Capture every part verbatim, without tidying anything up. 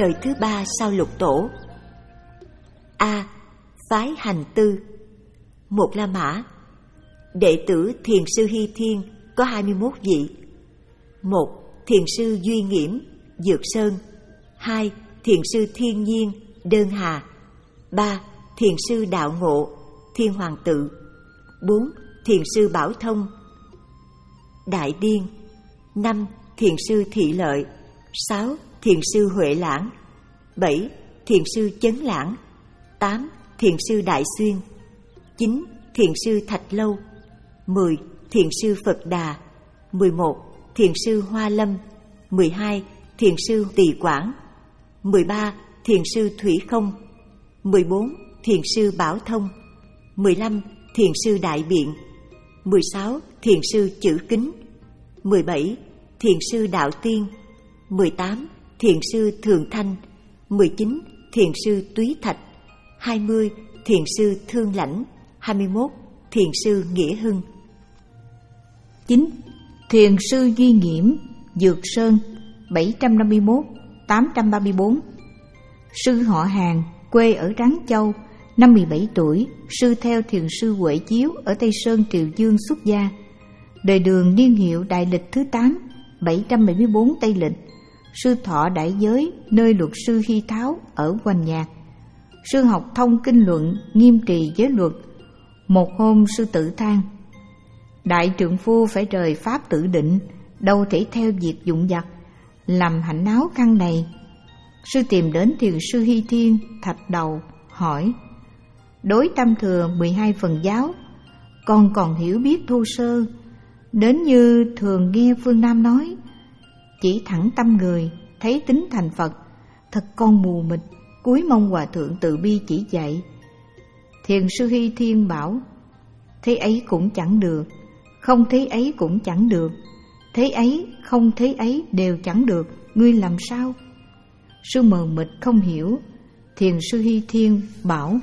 đời thứ ba sau Lục Tổ. A. Phái Hành Tư. Một La Mã. Đệ tử Thiền sư Hy Thiên có hai mươi mốt vị. Một. Thiền sư Duy Nghiễm, Dược Sơn. Hai. Thiền sư Thiên Nhiên, Đơn Hà. Ba. Thiền sư Đạo Ngộ, Thiên Hoàng Tự. Bốn. Thiền sư Bảo Thông, Đại Điên. Năm. Thiền sư Thị Lợi. Sáu. Thiền sư Huệ Lãng. Bảy. Thiền sư Chấn Lãng. Tám. Thiền sư Đại Xuyên. Chín. Thiền sư Thạch Lâu. Mười. Thiền sư Phật Đà. Mười một. Thiền sư Hoa Lâm. Mười hai. Thiền sư Tỳ Quảng. Mười ba. Thiền sư Thủy Không. Mười bốn. Thiền sư Bảo Thông. Mười lăm. Thiền sư Đại Biện. Mười sáu. Thiền sư Chữ Kính. Mười bảy. Thiền sư Đạo Tiên. Mười tám. Thiền sư Thường Thanh. Mười chín. Thiền sư Túy Thạch. Hai mươi. Thiền sư Thương Lãnh. Hai mươi mốt. Thiền sư Nghĩa Hưng. Chín. Thiền sư Duy Nghiễm, Dược Sơn, bảy trăm năm mươi mốt đến tám trăm ba mươi bốn. Sư họ Hàn, quê ở Ráng Châu, năm mười bảy tuổi, sư theo thiền sư Huệ Chiếu ở Tây Sơn Triều Dương xuất gia. Đời Đường niên hiệu Đại Lịch thứ tám, bảy trăm bảy mươi bốn Tây Lịch. Sư thọ đại giới nơi luật sư Hy Tháo ở Hoành Nhạc. Sư học thông kinh luận, nghiêm trì giới luật. Một hôm sư tự than: đại trượng phu phải rời pháp tự định, đâu thể theo việc dụng vặt, làm hạnh náo căn này. Sư tìm đến thiền sư Hy Thiên, Thạch Đầu, hỏi: đối tam thừa mười hai phần giáo, con còn hiểu biết thô sơ, đến như thường nghe phương Nam nói, chỉ thẳng tâm người, thấy tính thành Phật, thật con mù mịt, cúi mong hòa thượng từ bi chỉ dạy. Thiền sư Hy Thiên bảo: thế ấy cũng chẳng được, không thế ấy cũng chẳng được, thế ấy không thế ấy đều chẳng được, ngươi làm sao? Sư mờ mịt không hiểu. Thiền sư Hy Thiên bảo: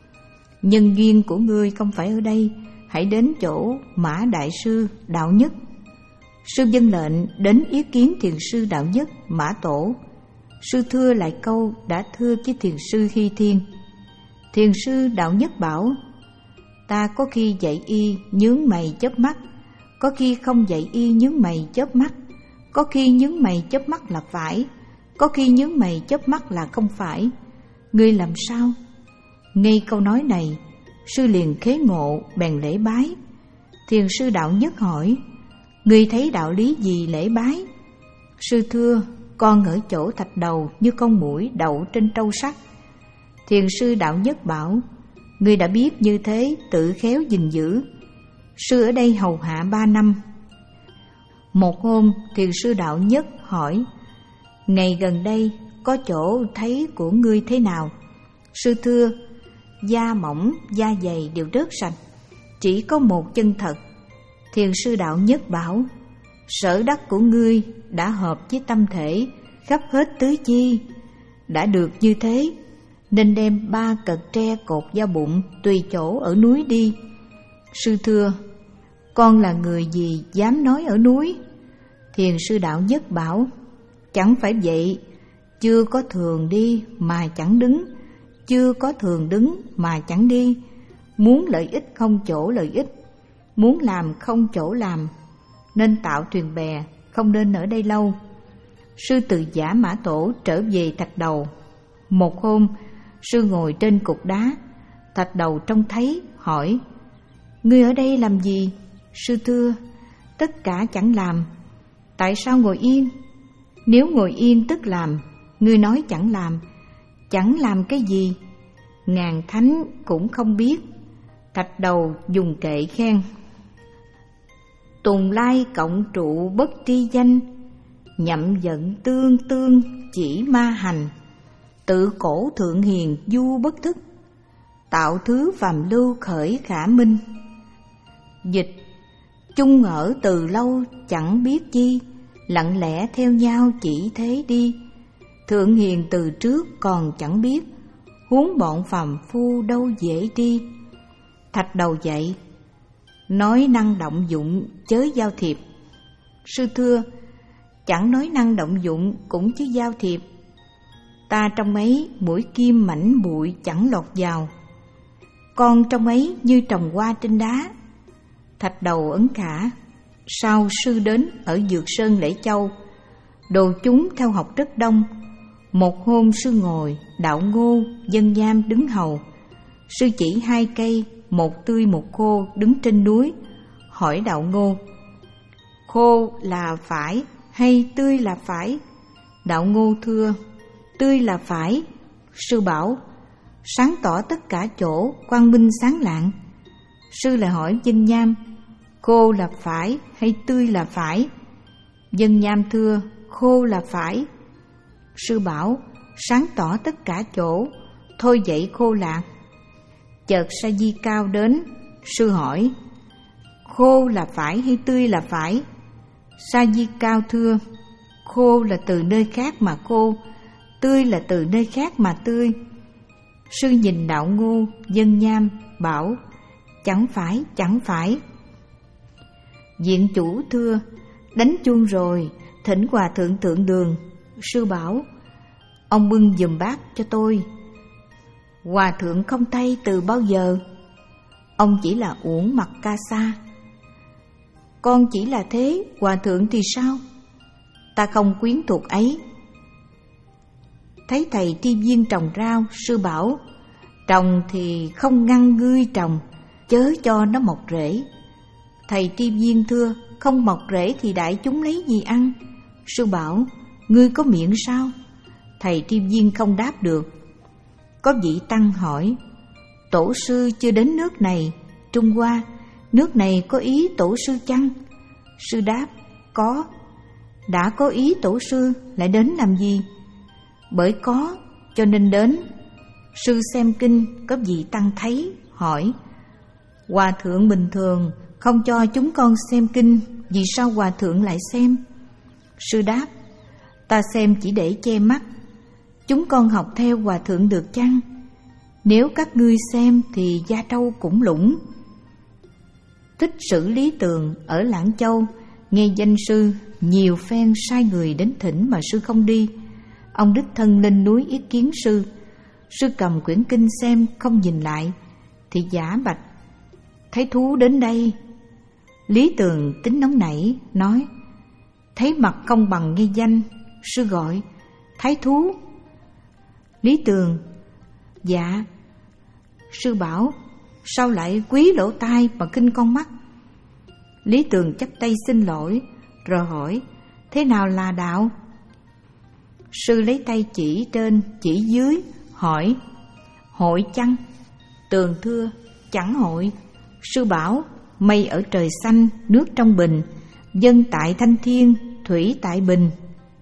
nhân duyên của ngươi không phải ở đây, hãy đến chỗ Mã Đại Sư Đạo Nhất. Sư vâng lệnh đến ý kiến thiền sư Đạo Nhất, Mã Tổ. Sư thưa lại câu đã thưa với thiền sư Hy Thiên. Thiền sư Đạo Nhất bảo: ta có khi dạy y nhướng mày chớp mắt, có khi không dạy y nhướng mày chớp mắt, có khi nhướng mày chớp mắt là phải, có khi nhướng mày chớp mắt là không phải, ngươi làm sao? Ngay câu nói này, sư liền khế ngộ, bèn lễ bái. Thiền sư Đạo Nhất hỏi: ngươi thấy đạo lý gì lễ bái? Sư thưa: con ở chỗ Thạch Đầu như con muỗi đậu trên trâu sắt. Thiền sư Đạo Nhất bảo: ngươi đã biết như thế, tự khéo gìn giữ. Sư ở đây hầu hạ ba năm. Một hôm, thiền sư Đạo Nhất hỏi: ngày gần đây có chỗ thấy của ngươi thế nào? Sư thưa: da mỏng, da dày đều rớt sạch, chỉ có một chân thật. Thiền sư Đạo Nhất bảo: sở đắc của ngươi đã hợp với tâm thể, khắp hết tứ chi. Đã được như thế, nên đem ba cật tre cột vào bụng, tùy chỗ ở núi đi. Sư thưa: con là người gì dám nói ở núi? Thiền sư Đạo Nhất bảo: chẳng phải vậy, chưa có thường đi mà chẳng đứng, chưa có thường đứng mà chẳng đi. Muốn lợi ích không chỗ lợi ích, muốn làm không chỗ làm, nên tạo thuyền bè, không nên ở đây lâu. Sư từ Giả Mã Tổ trở về Thạch Đầu. Một hôm, sư ngồi trên cục đá. Thạch Đầu trông thấy, hỏi: ngươi ở đây làm gì? Sư thưa: tất cả chẳng làm. Tại sao ngồi yên? Nếu ngồi yên tức làm, ngươi nói chẳng làm. Chẳng làm cái gì? Ngàn thánh cũng không biết. Thạch Đầu dùng kệ khen: tùng lai cộng trụ bất tri danh, nhậm giận tương tương chỉ ma hành, tự cổ thượng hiền du bất thức, tạo thứ phàm lưu khởi khả minh. Dịch: chung ở từ lâu chẳng biết chi, lặng lẽ theo nhau chỉ thế đi. Thượng hiền từ trước còn chẳng biết, huống bọn phàm phu đâu dễ đi. Thạch Đầu dạy: nói năng động dụng chớ giao thiệp. Sư thưa: chẳng nói năng động dụng cũng chứ giao thiệp. Ta trong ấy mũi kim mảnh bụi chẳng lọt vào. Con trong ấy như trồng hoa trên đá. Thạch đầu ấn khả. Sau sư đến ở Dược Sơn Lễ Châu. Đồ chúng theo học rất đông. Một hôm sư ngồi, Đạo Ngô, Dân Nham đứng hầu. Sư chỉ hai cây, một tươi một khô đứng trên núi, hỏi Đạo Ngô: khô là phải hay tươi là phải? Đạo Ngô thưa: tươi là phải. Sư bảo: sáng tỏ tất cả chỗ, quang minh sáng lạng. Sư lại hỏi Dân Nham: khô là phải hay tươi là phải? Dân Nham thưa: khô là phải. Sư bảo: sáng tỏ tất cả chỗ, thôi dậy khô lạc. Chợt Sa Di Cao đến, sư hỏi: khô là phải hay tươi là phải? Sa Di Cao thưa: khô là từ nơi khác mà khô, tươi là từ nơi khác mà tươi. Sư nhìn Đạo Ngô, Dân Nham, bảo: chẳng phải, chẳng phải. Viện chủ thưa: đánh chuông rồi, thỉnh hòa thượng thượng đường. Sư bảo: ông bưng giùm bát cho tôi. Hòa thượng không thay từ bao giờ? Ông chỉ là uổng mặt ca sa. Con chỉ là thế, hòa thượng thì sao? Ta không quyến thuộc ấy. Thấy thầy Tri Viên trồng rau, sư bảo: trồng thì không ngăn ngươi trồng, chớ cho nó mọc rễ. Thầy Tri Viên thưa: không mọc rễ thì đại chúng lấy gì ăn? Sư bảo: ngươi có miệng sao? Thầy Tri Viên không đáp được. Có vị tăng hỏi: tổ sư chưa đến nước này, Trung Hoa, nước này có ý tổ sư chăng? Sư đáp: có. Đã có ý tổ sư lại đến làm gì? Bởi có cho nên đến. Sư xem kinh, có vị tăng thấy, hỏi: hòa thượng bình thường không cho chúng con xem kinh, vì sao hòa thượng lại xem? Sư đáp: ta xem chỉ để che mắt. Chúng con học theo hòa thượng được chăng? Nếu các ngươi xem thì Gia Trâu cũng lũng. Thích Sử Lý Tường ở Lạng Châu nghe danh sư, nhiều phen sai người đến thỉnh mà sư không đi. Ông đích thân lên núi ý kiến sư. Sư cầm quyển kinh xem, không nhìn lại, thì giả bạch: thấy thú đến đây. Lý Tường tính nóng nảy, nói: thấy mặt không bằng nghe danh. Sư gọi: thái thú. Lý Tường: dạ. Sư bảo: sao lại quý lỗ tai mà khinh con mắt? Lý Tường chắp tay xin lỗi, rồi hỏi: thế nào là đạo? Sư lấy tay chỉ trên, chỉ dưới, hỏi: hội chăng? Tường thưa: chẳng hội. Sư bảo: mây ở trời xanh, nước trong bình, dân tại thanh thiên, thủy tại bình.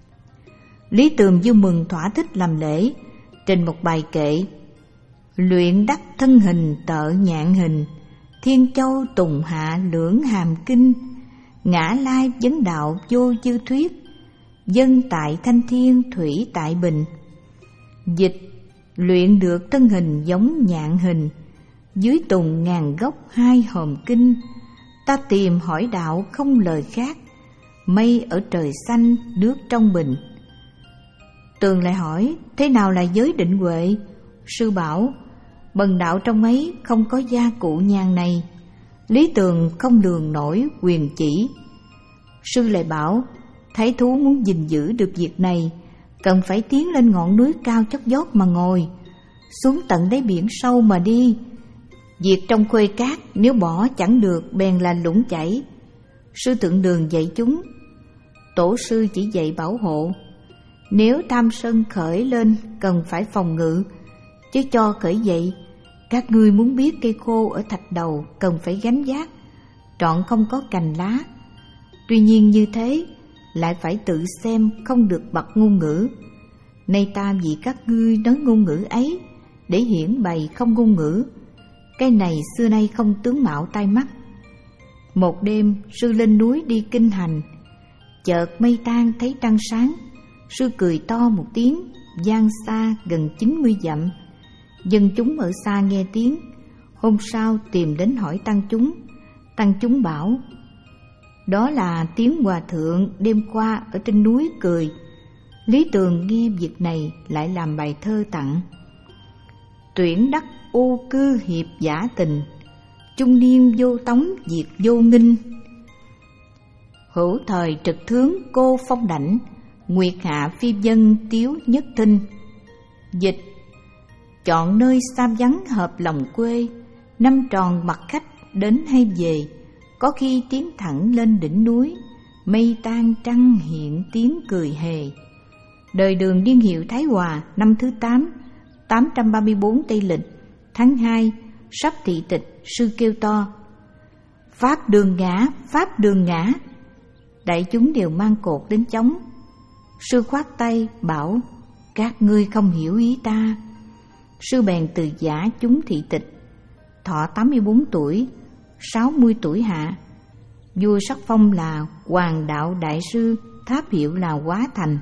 Lý Tường vui mừng thỏa thích làm lễ, trình một bài kệ: luyện đắc thân hình tợ nhạn hình, thiên châu tùng hạ lưỡng hàm kinh, ngã lai vấn đạo vô dư thuyết, dân tại thanh thiên thủy tại bình. Dịch: luyện được thân hình giống nhạn hình, dưới tùng ngàn gốc hai hòm kinh, ta tìm hỏi đạo không lời khác, mây ở trời xanh nước trong bình. Tường lại hỏi: thế nào là giới định huệ? Sư bảo: bần đạo trong ấy không có gia cụ nhàn này. Lý Tường không lường nổi quyền chỉ. Sư lại bảo: thái thú muốn gìn giữ được việc này, cần phải tiến lên ngọn núi cao chót vót mà ngồi, xuống tận đáy biển sâu mà đi. Việc trong khuê cát nếu bỏ chẳng được, bèn là lũng chảy. Sư Tượng Đường dạy chúng: tổ sư chỉ dạy bảo hộ. Nếu tham sân khởi lên, cần phải phòng ngự, chứ cho khởi dậy. Các ngươi muốn biết cây khô ở thạch đầu, cần phải gánh vác, trọn không có cành lá. Tuy nhiên như thế, lại phải tự xem, không được bật ngôn ngữ. Nay ta vì các ngươi nói ngôn ngữ ấy, để hiển bày không ngôn ngữ. Cái này xưa nay không tướng mạo tai mắt. Một đêm, sư lên núi đi kinh hành, chợt mây tan thấy trăng sáng. Sư cười to một tiếng, vang xa gần chín mươi dặm. Dân chúng ở xa nghe tiếng, hôm sau tìm đến hỏi tăng chúng. Tăng chúng bảo: đó là tiếng hòa thượng đêm qua ở trên núi cười. Lý Tường nghe việc này lại làm bài thơ tặng: tuyển đắc ô cư hiệp giả tình, trung niên vô tống diệt vô nghinh. Hữu thời trực thướng cô phong đảnh, nguyệt hạ phi dân tiếu nhất thinh. Dịch: chọn nơi xa vắng hợp lòng quê, năm tròn mặt khách đến hay về. Có khi tiến thẳng lên đỉnh núi, mây tan trăng hiện tiếng cười hề. Đời Đường niên hiệu Thái Hòa, năm thứ tám, tám trăm ba mươi bốn Tây Lịch, tháng hai, sắp thị tịch. Sư kêu to: Pháp đường ngã, Pháp đường ngã. Đại chúng đều mang cột đến chống. Sư khoát tay bảo: các ngươi không hiểu ý ta. Sư bèn từ giã chúng thị tịch. Thọ tám mươi bốn tuổi, sáu mươi tuổi hạ. Vua sắc phong là Hoàng đạo đại sư, tháp hiệu là Quá Thành.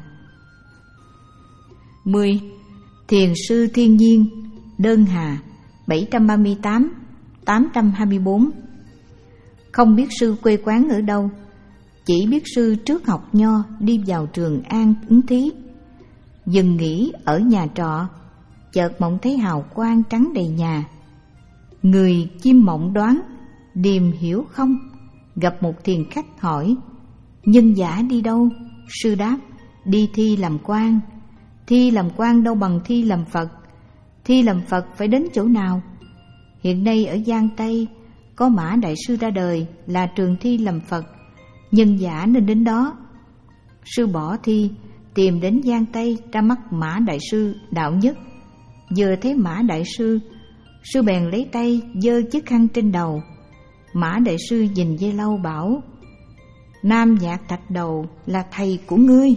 mười. Thiền sư Thiên Nhiên, Đơn Hà, bảy trăm ba mươi tám, tám trăm hai mươi bốn. Không biết sư quê quán ở đâu, chỉ biết sư trước học nho đi vào Trường An ứng thí. Dừng nghỉ ở nhà trọ, chợt mộng thấy hào quang trắng đầy nhà. Người chim mộng đoán, điềm hiểu không? Gặp một thiền khách hỏi: nhân giả đi đâu? Sư đáp: đi thi làm quan. Thi làm quan đâu bằng thi làm Phật. Thi làm Phật phải đến chỗ nào? Hiện nay ở Giang Tây có Mã Đại Sư ra đời là trường thi làm Phật, nhân giả nên đến đó. Sư bỏ thi, tìm đến Giang Tây ra mắt Mã Đại Sư đạo nhất. Vừa thấy Mã Đại Sư, sư bèn lấy tay giơ chiếc khăn trên đầu. Mã Đại Sư nhìn dây lâu bảo: Nam Nhạc Thạch Đầu là thầy của ngươi.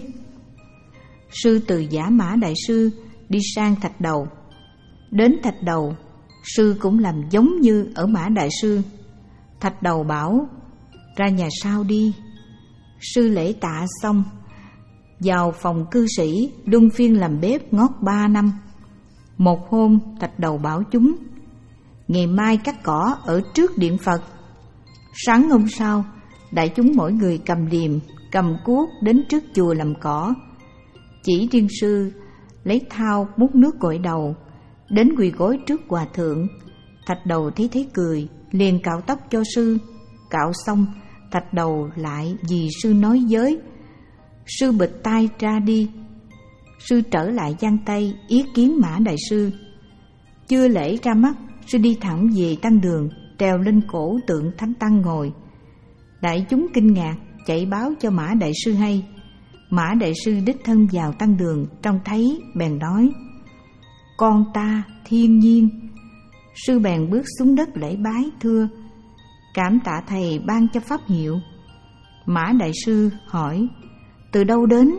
Sư từ giả Mã Đại Sư đi sang Thạch Đầu. Đến Thạch Đầu, sư cũng làm giống như ở Mã Đại Sư. Thạch Đầu bảo: ra nhà sau đi. Sư lễ tạ xong, vào phòng cư sĩ luân phiên làm bếp ngót ba năm. Một hôm Thạch Đầu bảo chúng: ngày mai cắt cỏ ở trước điện Phật. Sáng hôm sau, đại chúng mỗi người cầm liềm, cầm cuốc đến trước chùa làm cỏ. Chỉ riêng sư lấy thao múc nước gội đầu, đến quỳ gối trước hòa thượng. Thạch Đầu thấy thấy cười, liền cạo tóc cho sư. Cạo xong, Thạch Đầu lại vì sư nói giới. Sư bịch tai ra đi. Sư trở lại Giang Tây ý kiến Mã Đại Sư. Chưa lễ ra mắt, sư đi thẳng về Tăng Đường, trèo lên cổ tượng Thánh Tăng ngồi. Đại chúng kinh ngạc, chạy báo cho Mã Đại Sư hay. Mã Đại Sư đích thân vào Tăng Đường, trông thấy bèn nói: con ta Thiên Nhiên. Sư bèn bước xuống đất lễ bái thưa: cảm tạ thầy ban cho pháp hiệu. Mã Đại Sư hỏi: từ đâu đến?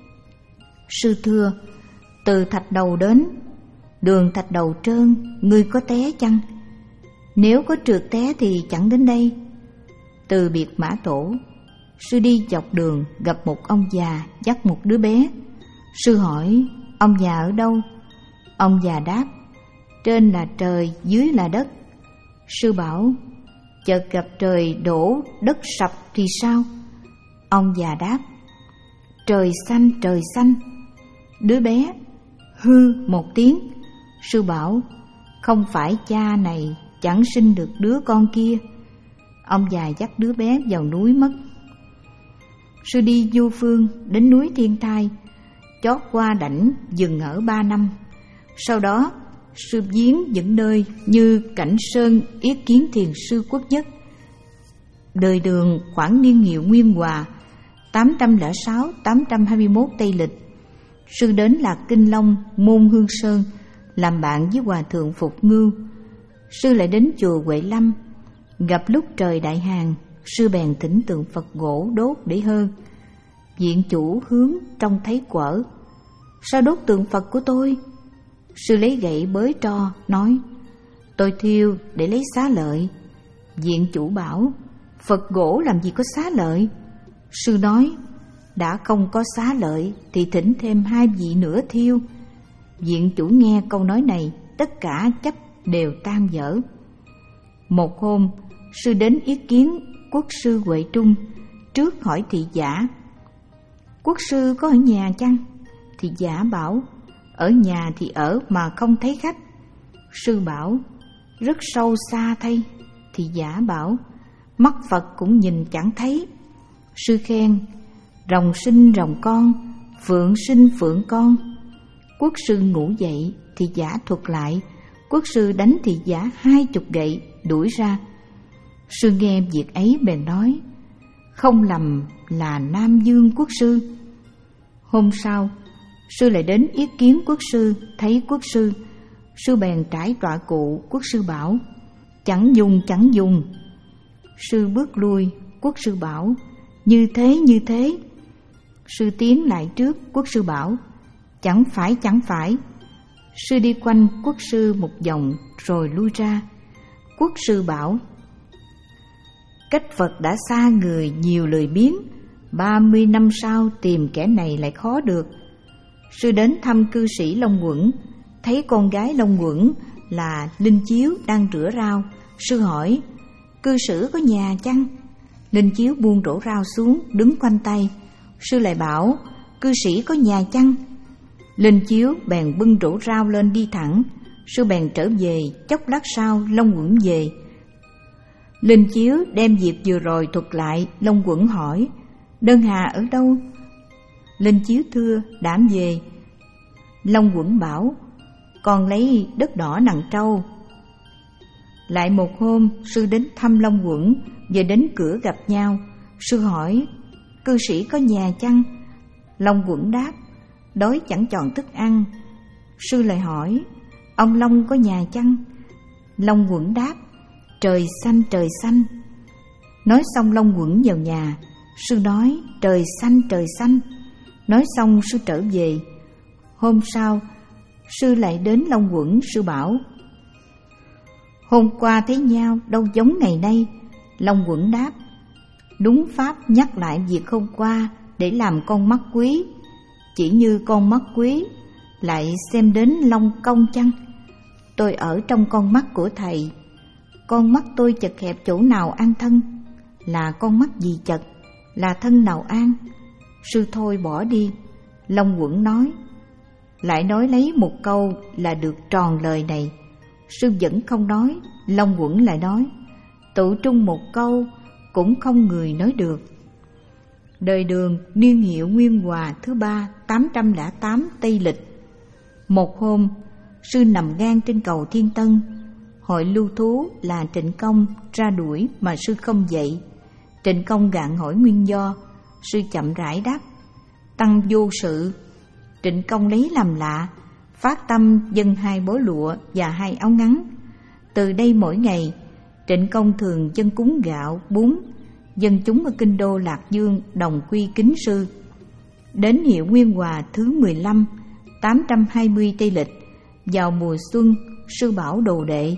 Sư thưa: từ Thạch Đầu đến. Đường Thạch Đầu trơn, ngươi có té chăng? Nếu có trượt té thì chẳng đến đây. Từ biệt Mã Tổ, sư đi dọc đường gặp một ông già dắt một đứa bé. Sư hỏi: ông già ở đâu? Ông già đáp: trên là trời, dưới là đất. Sư bảo: chợt gặp trời đổ đất sập thì sao? Ông già đáp: trời xanh, trời xanh. Đứa bé hư một tiếng. Sư bảo: không phải cha này chẳng sinh được đứa con kia. Ông già dắt đứa bé vào núi mất. Sư đi du phương đến núi Thiên Thai, chót qua đảnh dừng ở ba năm. Sau đó sư viếng những nơi như Cảnh Sơn, Yết Kiến Thiền Sư Quốc Nhất. Đời Đường khoảng niên hiệu Nguyên Hòa, tám trăm lẻ sáu đến tám trăm hai mươi mốt Tây Lịch. Sư đến Lạc Kinh Long, Môn Hương Sơn, làm bạn với Hòa Thượng Phục Ngưu. Sư lại đến chùa Huệ Lâm. Gặp lúc trời đại hàng, sư bèn thỉnh tượng Phật gỗ đốt để hơn. Viện chủ hướng trông thấy quở: sao đốt tượng Phật của tôi? Sư lấy gậy bới tro, nói: tôi thiêu để lấy xá lợi. Viện chủ bảo: Phật gỗ làm gì có xá lợi? Sư nói: đã không có xá lợi thì thỉnh thêm hai vị nữa thiêu. Viện chủ nghe câu nói này, tất cả chấp đều tan vỡ. Một hôm, sư đến ý kiến quốc sư Huệ Trung, trước hỏi thị giả: quốc sư có ở nhà chăng? thì giả bảo ở nhà thì ở mà không thấy khách. Sư bảo rất sâu xa thay, thì giả bảo mắt Phật cũng nhìn chẳng thấy. Sư khen rồng sinh rồng con, phượng sinh phượng con. Quốc sư ngủ dậy thì giả thuật lại, quốc sư đánh thì giả hai chục gậy đuổi ra. Sư nghe việc ấy bèn nói không lầm là Nam Dương quốc sư. Hôm sau sư lại đến yết kiến quốc sư, thấy quốc sư. Sư bèn trải tọa cụ, quốc sư bảo chẳng dùng chẳng dùng. Sư bước lui, quốc sư bảo như thế như thế. Sư tiến lại trước, quốc sư bảo chẳng phải chẳng phải. Sư đi quanh quốc sư một vòng rồi lui ra. Quốc sư bảo cách Phật đã xa người nhiều lười biếng, ba mươi năm sau tìm kẻ này lại khó được. Sư đến thăm cư sĩ Long Quẩn, thấy con gái Long Quẩn là Linh Chiếu đang rửa rau. Sư hỏi cư xử có nhà chăng? Linh Chiếu buông rổ rau xuống đứng khoanh tay. Sư lại bảo cư sĩ có nhà chăng? Linh Chiếu bèn bưng rổ rau lên đi thẳng. Sư bèn trở về, chốc lát sau Long Quẩn về. Linh Chiếu đem việc vừa rồi thuật lại. Long Quẩn hỏi Đơn Hà ở đâu? Linh Chiếu thưa đảm về. Long Quẩn bảo con lấy đất đỏ nặng trâu. Lại một hôm sư đến thăm Long Quẩn, về đến cửa gặp nhau. Sư hỏi cư sĩ có nhà chăng? Long Quẩn đáp đói chẳng chọn thức ăn. Sư lại hỏi ông Long có nhà chăng? Long Quẩn đáp trời xanh trời xanh. Nói xong Long Quẩn vào nhà. Sư nói trời xanh trời xanh. Nói xong sư trở về. Hôm sau sư lại đến Long Quẩn. Sư bảo hôm qua thấy nhau đâu giống ngày nay. Long Quẩn đáp đúng pháp nhắc lại việc hôm qua để làm con mắt quý. Chỉ như con mắt quý lại xem đến Long Công chăng? Tôi ở trong con mắt của thầy. Con mắt tôi chật hẹp chỗ nào an thân? Là con mắt gì chật? Là thân nào an? Sư thôi bỏ đi. Long Quẩn nói lại nói lấy một câu là được tròn lời này. Sư vẫn không nói. Long Quẩn lại nói tụ trung một câu cũng không người nói được. Đời Đường niên hiệu Nguyên Hòa thứ ba, tám trăm lẻ tám Tây Lịch. Một hôm sư nằm ngang trên cầu Thiên Tân. Hội lưu thú là Trịnh Công ra đuổi mà sư không dậy. Trịnh Công gạn hỏi nguyên do. Sư chậm rãi đáp tăng vô sự. Trịnh Công lấy làm lạ, phát tâm dâng hai bó lụa và hai áo ngắn. Từ đây mỗi ngày Trịnh Công thường dâng cúng gạo, bún. Dân chúng ở kinh đô Lạc Dương đồng quy kính sư. Đến hiệu Nguyên Hòa thứ mười lăm, tám trăm hai mươi Tây Lịch, vào mùa xuân, sư bảo đồ đệ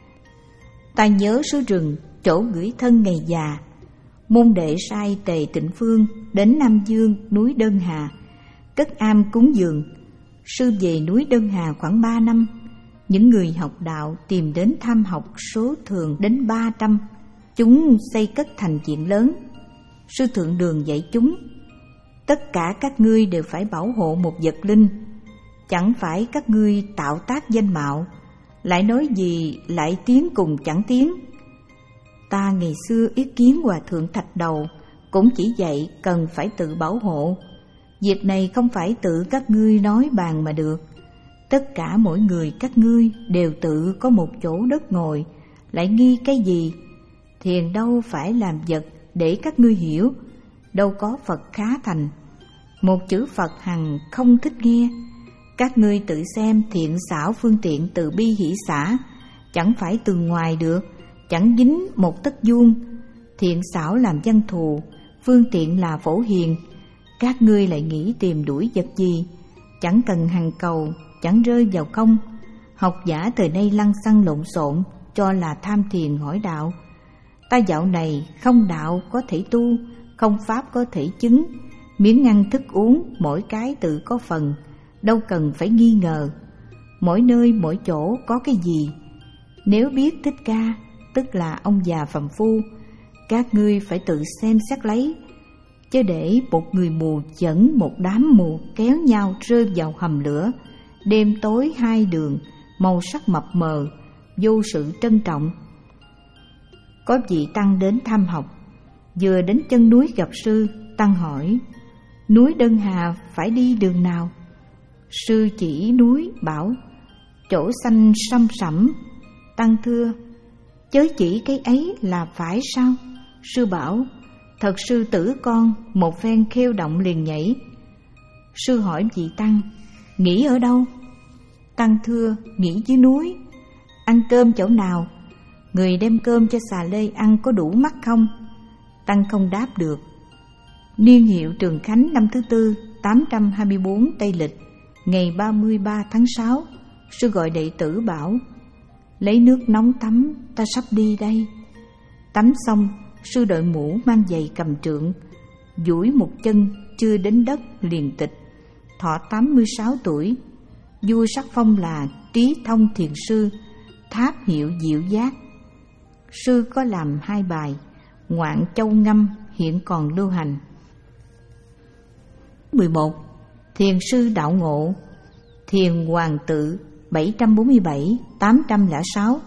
ta nhớ xứ rừng chỗ gửi thân ngày già. Môn đệ sai Tề Tịnh Phương đến Nam Dương núi Đơn Hà cất am cúng dường. Sư về núi Đơn Hà khoảng ba năm. Những người học đạo tìm đến tham học số thường đến ba trăm. Chúng xây cất thành viện lớn. Sư Thượng Đường dạy chúng tất cả các ngươi đều phải bảo hộ một vật linh. Chẳng phải các ngươi tạo tác danh mạo, lại nói gì lại tiến cùng chẳng tiến. Ta ngày xưa ý kiến Hòa Thượng Thạch Đầu cũng chỉ dạy cần phải tự bảo hộ. Việc này không phải tự các ngươi nói bàn mà được. Tất cả mỗi người các ngươi đều tự có một chỗ đất ngồi, lại nghi cái gì? Thiền đâu phải làm vật để các ngươi hiểu, đâu có Phật khá thành. Một chữ Phật hằng không thích nghe. Các ngươi tự xem thiện xảo phương tiện từ bi hỷ xả, chẳng phải từ ngoài được, chẳng dính một tấc vuông. Thiện xảo làm văn thù, phương tiện là phổ hiền. Các ngươi lại nghĩ tìm đuổi vật gì? Chẳng cần hằng cầu, chẳng rơi vào không. Học giả thời nay lăng xăng lộn xộn, cho là tham thiền hỏi đạo. Ta dạo này không đạo có thể tu, không pháp có thể chứng. Miếng ăn thức uống mỗi cái tự có phần, đâu cần phải nghi ngờ. Mỗi nơi mỗi chỗ có cái gì. Nếu biết Thích Ca tức là ông già phàm phu, các ngươi phải tự xem xét lấy. chớ để một người mù dẫn một đám mù kéo nhau rơi vào hầm lửa. Đêm tối hai đường, màu sắc mập mờ, vô sự trân trọng. Có vị tăng đến thăm học, vừa đến chân núi gặp sư. Tăng hỏi: núi Đơn Hà phải đi đường nào? Sư chỉ núi bảo: chỗ xanh săm sẩm. Tăng thưa: chớ chỉ cái ấy là phải sao? Sư bảo: thật sư tử con. Một phen khêu động liền nhảy. Sư hỏi vị tăng: nghỉ ở đâu? Tăng thưa: nghỉ dưới núi. Ăn cơm chỗ nào? Người đem cơm cho xà lê ăn có đủ mắt không? Tăng không đáp được. Niên hiệu Trường Khánh năm thứ tư, tám trăm hai mươi bốn Tây Lịch, ngày ba mươi ba tháng sáu. Sư gọi đệ tử bảo: lấy nước nóng tắm, ta sắp đi đây. Tắm xong, sư đội mũ mang giày cầm trượng, duỗi một chân chưa đến đất liền tịch. Thọ tám mươi sáu tuổi, vua sắc phong là Trí Thông Thiền Sư, tháp hiệu Diệu Giác. Sư có làm hai bài Ngoạn Châu Ngâm hiện còn lưu hành. mười một. Thiền sư Đạo Ngộ, Thiền Hoàng Tự, bảy trăm bốn mươi bảy đến tám trăm lẻ sáu.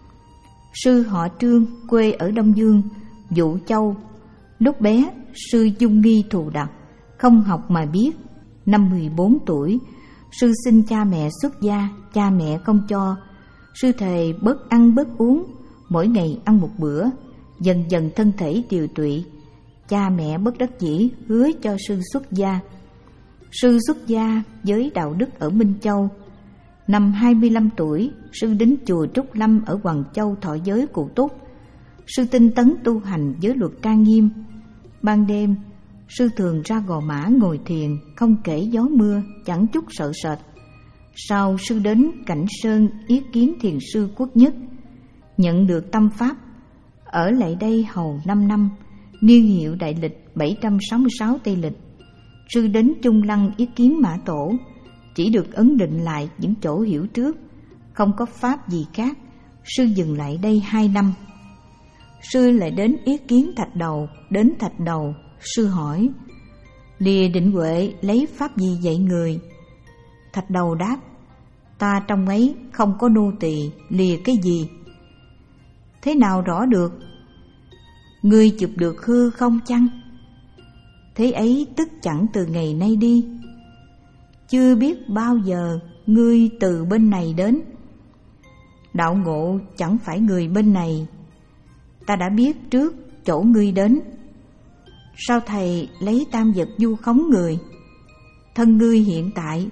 Sư họ Trương, quê ở Đông Dương, Vũ Châu. Lúc bé, sư dung nghi thù đặc, không học mà biết. Năm mười bốn tuổi, sư xin cha mẹ xuất gia, cha mẹ không cho. Sư thề bớt ăn bớt uống, mỗi ngày ăn một bữa. Dần dần thân thể tiều tụy, cha mẹ bất đắc dĩ hứa cho sư xuất gia. Sư xuất gia với đạo đức ở Minh Châu. Năm hai mươi lăm tuổi, sư đến chùa Trúc Lâm ở Hoàng Châu thọ giới Cụ Túc. Sư tinh tấn tu hành với luật trang nghiêm. Ban đêm, sư thường ra Gò Mã ngồi thiền, không kể gió mưa, chẳng chút sợ sệt. Sau sư đến Cảnh Sơn yết kiến thiền sư Quốc Nhất, nhận được tâm pháp, ở lại đây hầu năm năm, niên hiệu Đại Lịch bảy trăm sáu mươi sáu Tây Lịch. Sư đến Trung Lăng yết kiến Mã Tổ, chỉ được ấn định lại những chỗ hiểu trước, không có pháp gì khác. Sư dừng lại đây hai năm. Sư lại đến yết kiến Thạch Đầu. Đến Thạch Đầu, sư hỏi: lìa định huệ lấy pháp gì dạy người? Thạch Đầu đáp: ta trong ấy không có nô tỳ, lìa cái gì? Thế nào rõ được? Ngươi chụp được hư không chăng? Thế ấy tức chẳng từ ngày nay đi. Chưa biết bao giờ ngươi từ bên này đến. Đạo Ngộ chẳng phải người bên này, ta đã biết trước chỗ ngươi đến. Sao thầy lấy tam vật vu khống người? Thân ngươi hiện tại.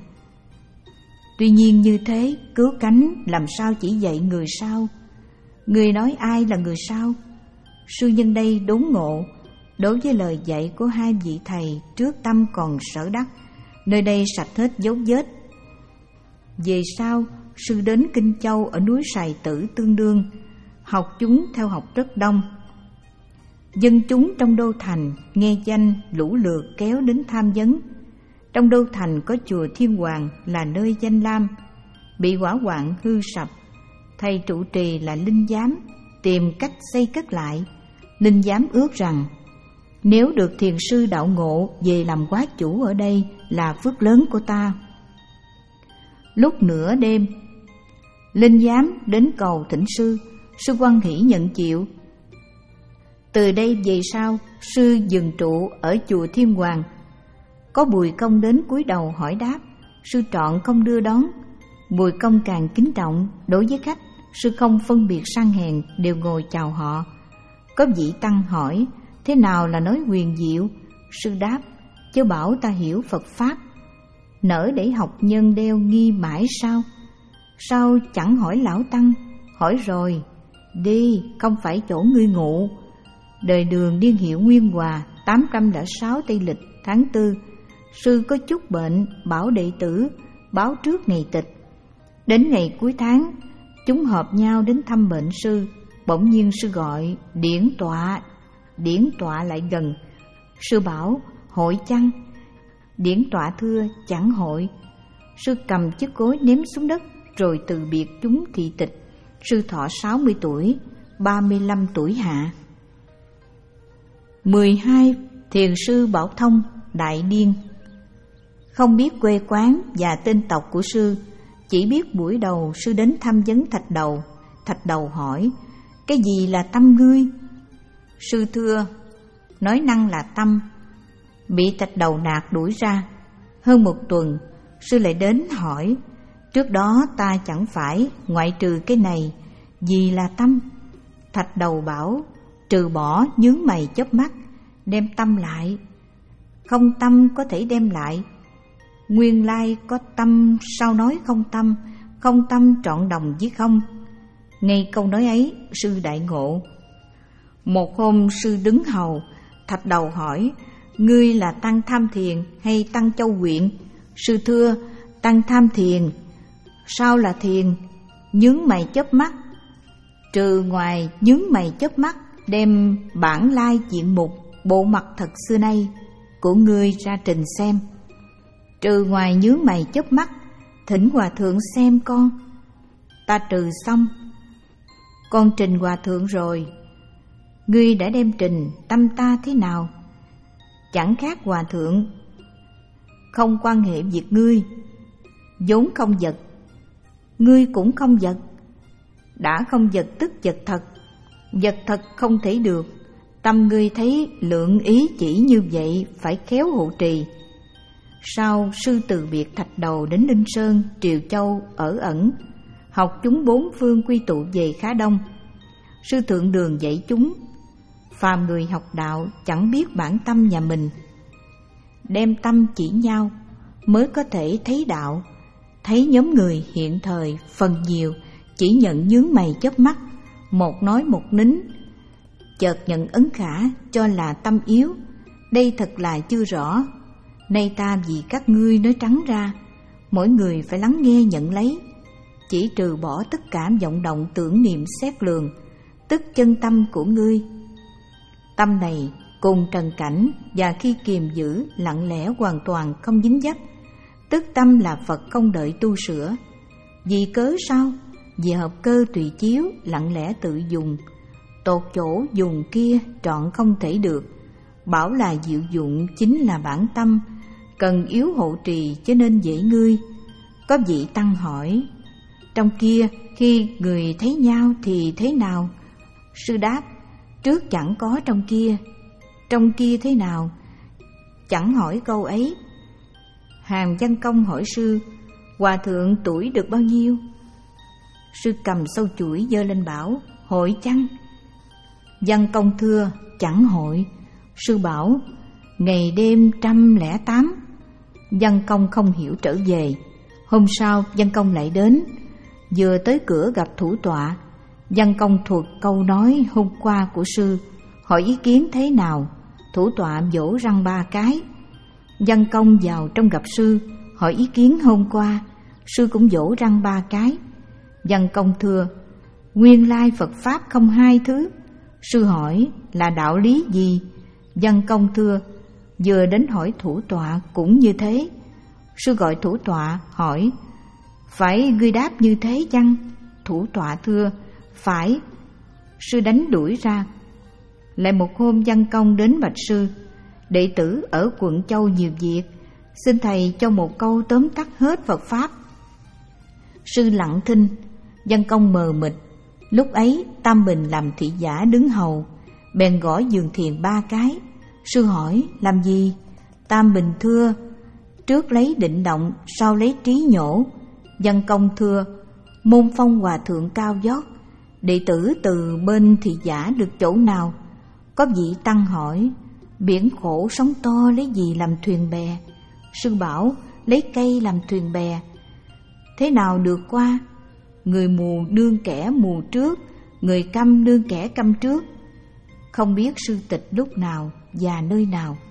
Tuy nhiên như thế, cứu cánh làm sao chỉ dạy người sau? Người nói ai là người sau? Sư nhân đây đốn ngộ đối với lời dạy của hai vị thầy trước tâm còn sở đắc, nơi đây sạch hết dấu vết. Về sau, sư đến Kinh Châu ở núi Sài Tử tương đương, học chúng theo học rất đông. Dân chúng trong đô thành nghe danh lũ lượt kéo đến tham vấn. Trong đô thành có chùa Thiên Hoàng là nơi danh lam, bị hỏa hoạn hư sập. Thầy trụ trì là Linh Giám tìm cách xây cất lại. Linh Giám ước rằng nếu được thiền sư Đạo Ngộ về làm quá chủ ở đây là phước lớn của ta. Lúc nửa đêm, Linh Giám đến cầu thỉnh sư. Sư hoan hỷ nhận chịu. Từ đây về sau, sư dừng trụ ở chùa Thiên Hoàng. Có Bùi Công đến cúi đầu hỏi đáp, sư trọn không đưa đón. Bùi Công càng kính trọng, đối với khách, sư không phân biệt sang hèn, đều ngồi chào họ. Có vị tăng hỏi, thế nào là nói huyền diệu? Sư đáp, chớ bảo ta hiểu Phật Pháp, nỡ để học nhân đeo nghi mãi sao? Sao chẳng hỏi lão tăng? Hỏi rồi, đi, không phải chỗ ngươi ngụ. Đời Đường niên hiệu Nguyên Hòa, tám trăm lẻ sáu Tây Lịch, tháng tư. Sư có chút bệnh, bảo đệ tử báo trước ngày tịch. Đến ngày cuối tháng, chúng họp nhau đến thăm bệnh sư. Bỗng nhiên sư gọi điển tọa. Điển tọa lại gần. Sư bảo, hội chăng? Điển tọa thưa, chẳng hội. Sư cầm chiếc gối ném xuống đất, rồi từ biệt chúng thị tịch. Sư thọ sáu mươi tuổi, ba mươi lăm tuổi hạ. mười hai. Thiền sư Bảo Thông, Đại Niên. Không biết quê quán và tên tộc của sư, chỉ biết buổi đầu sư đến thăm vấn Thạch Đầu. Thạch Đầu hỏi: cái gì là tâm ngươi? Sư thưa: nói năng là tâm. Bị Thạch Đầu nạt đuổi ra. Hơn một tuần, sư lại đến hỏi: trước đó ta chẳng phải ngoại trừ cái này, gì là tâm? Thạch Đầu bảo: trừ bỏ nhướng mày chớp mắt, đem tâm lại. Không tâm có thể đem lại. Nguyên lai có tâm, sao nói không tâm? Không tâm trọn đồng với không. Ngay câu nói ấy, sư đại ngộ. Một hôm sư đứng hầu, Thạch Đầu hỏi: ngươi là tăng tham thiền hay tăng châu quyện? Sư thưa: tăng tham thiền. Sao là thiền? Nhướng mày chớp mắt. Trừ ngoài nhướng mày chớp mắt, đem bản lai diện mục, bộ mặt thật xưa nay của ngươi ra trình xem. Trừ ngoài nhướng mày chớp mắt, thỉnh hòa thượng xem con. Ta trừ xong. Con trình hòa thượng rồi. Ngươi đã đem trình tâm ta thế nào? Chẳng khác hòa thượng. Không quan hệ việc ngươi. vốn không vật, ngươi cũng không vật. Đã không vật tức vật thật. Vật thật không thể được. Tâm ngươi thấy lượng ý chỉ như vậy, phải khéo hộ trì. Sau sư từ biệt Thạch Đầu đến Linh Sơn, Triều Châu ở ẩn, học chúng bốn phương quy tụ về khá đông. Sư thượng đường dạy chúng, phàm người học đạo chẳng biết bản tâm nhà mình, đem tâm chỉ nhau mới có thể thấy đạo. Thấy nhóm người hiện thời phần nhiều chỉ nhận nhướng mày chớp mắt, một nói một nín, chợt nhận ấn khả cho là tâm yếu. Đây thật là chưa rõ. Nay ta vì các ngươi nói trắng ra, mỗi người phải lắng nghe nhận lấy, chỉ trừ bỏ tất cả vọng động tưởng niệm xét lường, tức chân tâm của ngươi. Tâm này cùng trần cảnh và khi kiềm giữ lặng lẽ hoàn toàn không dính dấp, tức tâm là Phật không đợi tu sửa. Vì cớ sao? Vì hợp cơ tùy chiếu, lặng lẽ tự dùng, tột chỗ dùng kia trọn không thể được. Bảo là diệu dụng chính là bản tâm, cần yếu hộ trì cho nên dễ ngươi. Có vị tăng hỏi, trong kia khi người thấy nhau thì thế nào? Sư đáp, trước chẳng có trong kia. Trong kia thế nào? Chẳng hỏi câu ấy. Hàm Văn Công hỏi sư, hòa thượng tuổi được bao nhiêu? Sư cầm sâu chuỗi giơ lên bảo, hội chăng? Văn Công thưa, chẳng hội. Sư bảo, ngày đêm trăm lẻ tám. Văn Công không hiểu trở về. Hôm sau Văn Công lại đến, vừa tới cửa gặp thủ tọa. Văn Công thuật câu nói hôm qua của sư, hỏi ý kiến thế nào. Thủ tọa vỗ răng ba cái. Văn Công vào trong gặp sư, hỏi ý kiến hôm qua. Sư cũng vỗ răng ba cái. Văn Công thưa, nguyên lai Phật Pháp không hai thứ. Sư hỏi là đạo lý gì? Văn Công thưa, vừa đến hỏi thủ tọa cũng như thế. Sư gọi thủ tọa hỏi, phải ngươi đáp như thế chăng? Thủ tọa thưa, phải. Sư đánh đuổi ra. Lại một hôm Văn Công đến bạch sư, đệ tử ở quận Châu nhiều việc, xin thầy cho một câu tóm tắt hết Phật Pháp. Sư lặng thinh. Văn Công mờ mịt. Lúc ấy Tam Bình làm thị giả đứng hầu, bèn gõ giường thiền ba cái. Sư hỏi, làm gì? Tam Bình thưa, trước lấy định động, sau lấy trí nhổ. Văn Công thưa, môn phong hòa thượng cao vót, đệ tử từ bên thị giả được chỗ nào? Có vị tăng hỏi, biển khổ sóng to lấy gì làm thuyền bè? Sư bảo, lấy cây làm thuyền bè. Thế nào được qua? Người mù đương kẻ mù trước, người câm đương kẻ câm trước. Không biết sư tịch lúc nào và nơi nào.